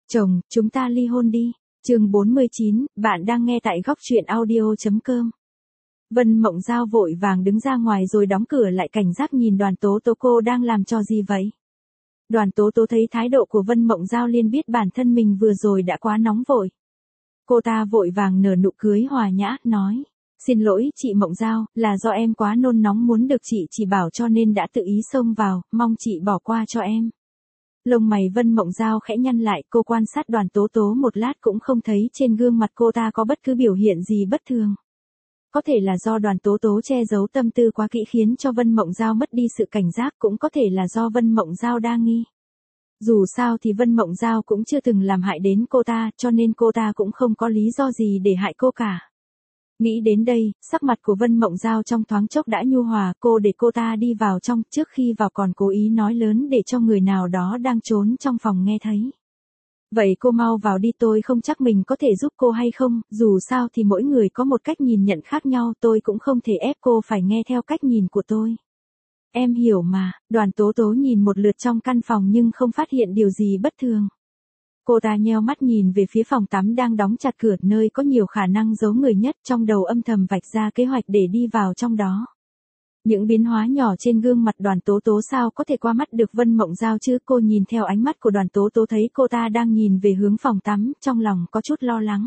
Chồng, chúng ta ly hôn đi. Chương 49, bạn đang nghe tại góc truyện audio.com. Vân Mộng Giao vội vàng đứng ra ngoài rồi đóng cửa lại, cảnh giác nhìn Đoàn Tố Tố, cô đang làm trò gì vậy? Đoàn Tố Tố thấy thái độ của Vân Mộng Giao liền biết bản thân mình vừa rồi đã quá nóng vội. Cô ta vội vàng nở nụ cười hòa nhã, nói: Xin lỗi chị Mộng Giao, là do em quá nôn nóng muốn được chị chỉ bảo cho nên đã tự ý xông vào, mong chị bỏ qua cho em. Lông mày Vân Mộng Giao khẽ nhăn lại, cô quan sát Đoàn Tố Tố một lát cũng không thấy trên gương mặt cô ta có bất cứ biểu hiện gì bất thường. Có thể là do Đoàn Tố Tố che giấu tâm tư quá kỹ khiến cho Vân Mộng Giao mất đi sự cảnh giác, cũng có thể là do Vân Mộng Giao đa nghi. Dù sao thì Vân Mộng Giao cũng chưa từng làm hại đến cô ta, cho nên cô ta cũng không có lý do gì để hại cô cả. Nghĩ đến đây, sắc mặt của Vân Mộng Giao trong thoáng chốc đã nhu hòa, cô để cô ta đi vào trong, trước khi vào còn cố ý nói lớn để cho người nào đó đang trốn trong phòng nghe thấy. Vậy cô mau vào đi, tôi không chắc mình có thể giúp cô hay không, dù sao thì mỗi người có một cách nhìn nhận khác nhau, tôi cũng không thể ép cô phải nghe theo cách nhìn của tôi. Em hiểu mà. Đoàn Tố Tố nhìn một lượt trong căn phòng nhưng không phát hiện điều gì bất thường. Cô ta nheo mắt nhìn về phía phòng tắm đang đóng chặt cửa, nơi có nhiều khả năng giấu người nhất, trong đầu âm thầm vạch ra kế hoạch để đi vào trong đó. Những biến hóa nhỏ trên gương mặt Đoàn Tố Tố sao có thể qua mắt được Vân Mộng Giao chứ? Cô nhìn theo ánh mắt của Đoàn Tố Tố thấy cô ta đang nhìn về hướng phòng tắm, trong lòng có chút lo lắng.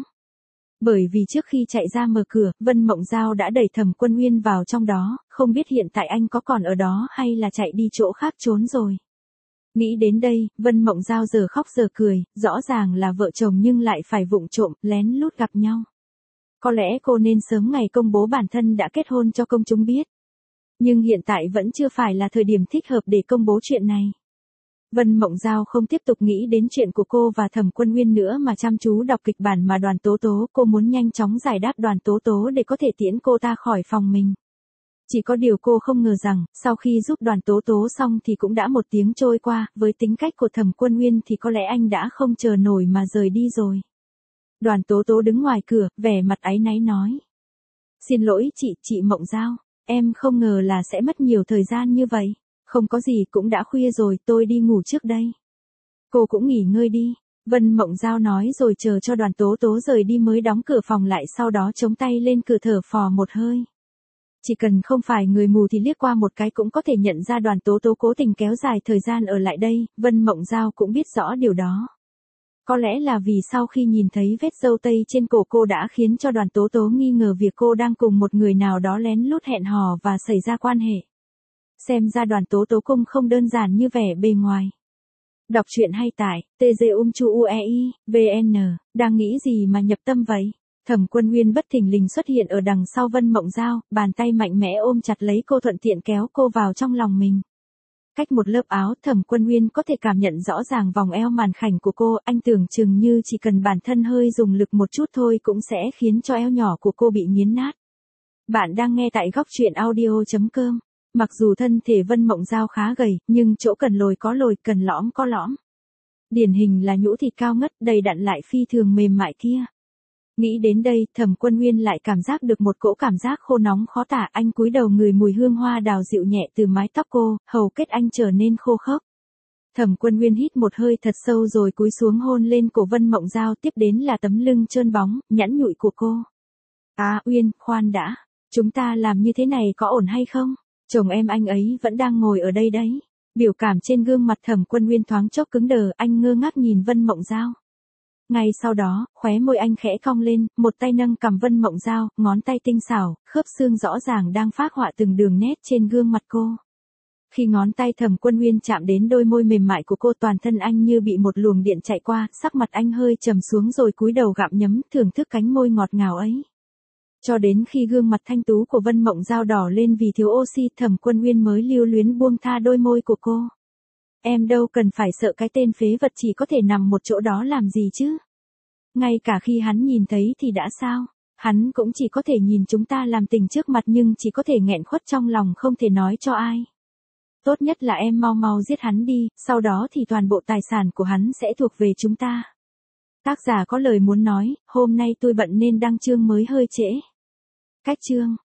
Bởi vì trước khi chạy ra mở cửa, Vân Mộng Giao đã đẩy Thẩm Quân Uyên vào trong đó, không biết hiện tại anh có còn ở đó hay là chạy đi chỗ khác trốn rồi. Nghĩ đến đây, Vân Mộng Giao giờ khóc giờ cười, rõ ràng là vợ chồng nhưng lại phải vụng trộm, lén lút gặp nhau. Có lẽ cô nên sớm ngày công bố bản thân đã kết hôn cho công chúng biết. Nhưng hiện tại vẫn chưa phải là thời điểm thích hợp để công bố chuyện này. Vân Mộng Giao không tiếp tục nghĩ đến chuyện của cô và Thẩm Quân Uyên nữa mà chăm chú đọc kịch bản mà Đoàn Tố Tố, cô muốn nhanh chóng giải đáp Đoàn Tố Tố để có thể tiễn cô ta khỏi phòng mình. Chỉ có điều cô không ngờ rằng, sau khi giúp Đoàn Tố Tố xong thì cũng đã một tiếng trôi qua, với tính cách của Thẩm Quân Uyên thì có lẽ anh đã không chờ nổi mà rời đi rồi. Đoàn Tố Tố đứng ngoài cửa, vẻ mặt áy náy nói: Xin lỗi chị Mộng Giao, em không ngờ là sẽ mất nhiều thời gian như vậy. Không có gì, cũng đã khuya rồi, tôi đi ngủ trước đây. Cô cũng nghỉ ngơi đi. Vân Mộng Giao nói rồi chờ cho Đoàn Tố Tố rời đi mới đóng cửa phòng lại, sau đó chống tay lên cửa thở phào một hơi. Chỉ cần không phải người mù thì liếc qua một cái cũng có thể nhận ra Đoàn Tố Tố cố tình kéo dài thời gian ở lại đây, Vân Mộng Giao cũng biết rõ điều đó. Có lẽ là vì sau khi nhìn thấy vết râu tây trên cổ cô đã khiến cho Đoàn Tố Tố nghi ngờ việc cô đang cùng một người nào đó lén lút hẹn hò và xảy ra quan hệ. Xem ra Đoàn Tố Tố cũng không đơn giản như vẻ bề ngoài. Đọc truyện hay tải, TGUMCHUEI.VN, đang nghĩ gì mà nhập tâm vậy? Thẩm Quân Uyên bất thình lình xuất hiện ở đằng sau Vân Mộng Giao, bàn tay mạnh mẽ ôm chặt lấy cô, thuận tiện kéo cô vào trong lòng mình. Cách một lớp áo, Thẩm Quân Uyên có thể cảm nhận rõ ràng vòng eo màn khảnh của cô, anh tưởng chừng như chỉ cần bản thân hơi dùng lực một chút thôi cũng sẽ khiến cho eo nhỏ của cô bị nghiến nát. Bạn đang nghe tại góc truyện audio.com. Mặc dù thân thể Vân Mộng Giao khá gầy, nhưng chỗ cần lồi có lồi, cần lõm có lõm. Điển hình là nhũ thịt cao ngất, đầy đặn lại phi thường mềm mại kia. Nghĩ đến đây, Thẩm Quân Uyên lại cảm giác được một cỗ cảm giác khô nóng khó tả, anh cúi đầu ngửi mùi hương hoa đào dịu nhẹ từ mái tóc cô, hầu kết anh trở nên khô khốc. Thẩm Quân Uyên hít một hơi thật sâu rồi cúi xuống hôn lên cổ Vân Mộng Giao, tiếp đến là tấm lưng trơn bóng, nhẵn nhụi của cô. À Uyên, khoan đã, chúng ta làm như thế này có ổn hay không? Chồng em anh ấy vẫn đang ngồi ở đây đấy. Biểu cảm trên gương mặt Thẩm Quân Uyên thoáng chốc cứng đờ, anh ngơ ngác nhìn Vân Mộng Giao. Ngay sau đó, khóe môi anh khẽ cong lên, một tay nâng cằm Vân Mộng Giao, ngón tay tinh xảo, khớp xương rõ ràng đang phác họa từng đường nét trên gương mặt cô. Khi ngón tay Thẩm Quân Uyên chạm đến đôi môi mềm mại của cô, toàn thân anh như bị một luồng điện chạy qua, sắc mặt anh hơi trầm xuống rồi cúi đầu gặm nhấm, thưởng thức cánh môi ngọt ngào ấy. Cho đến khi gương mặt thanh tú của Vân Mộng Giao đỏ lên vì thiếu oxy, Thẩm Quân Uyên mới lưu luyến buông tha đôi môi của cô. Em đâu cần phải sợ cái tên phế vật chỉ có thể nằm một chỗ đó làm gì chứ. Ngay cả khi hắn nhìn thấy thì đã sao, hắn cũng chỉ có thể nhìn chúng ta làm tình trước mặt nhưng chỉ có thể nghẹn khuất trong lòng không thể nói cho ai. Tốt nhất là em mau mau giết hắn đi, sau đó thì toàn bộ tài sản của hắn sẽ thuộc về chúng ta. Tác giả có lời muốn nói, hôm nay tôi bận nên đăng chương mới hơi trễ. Cách chương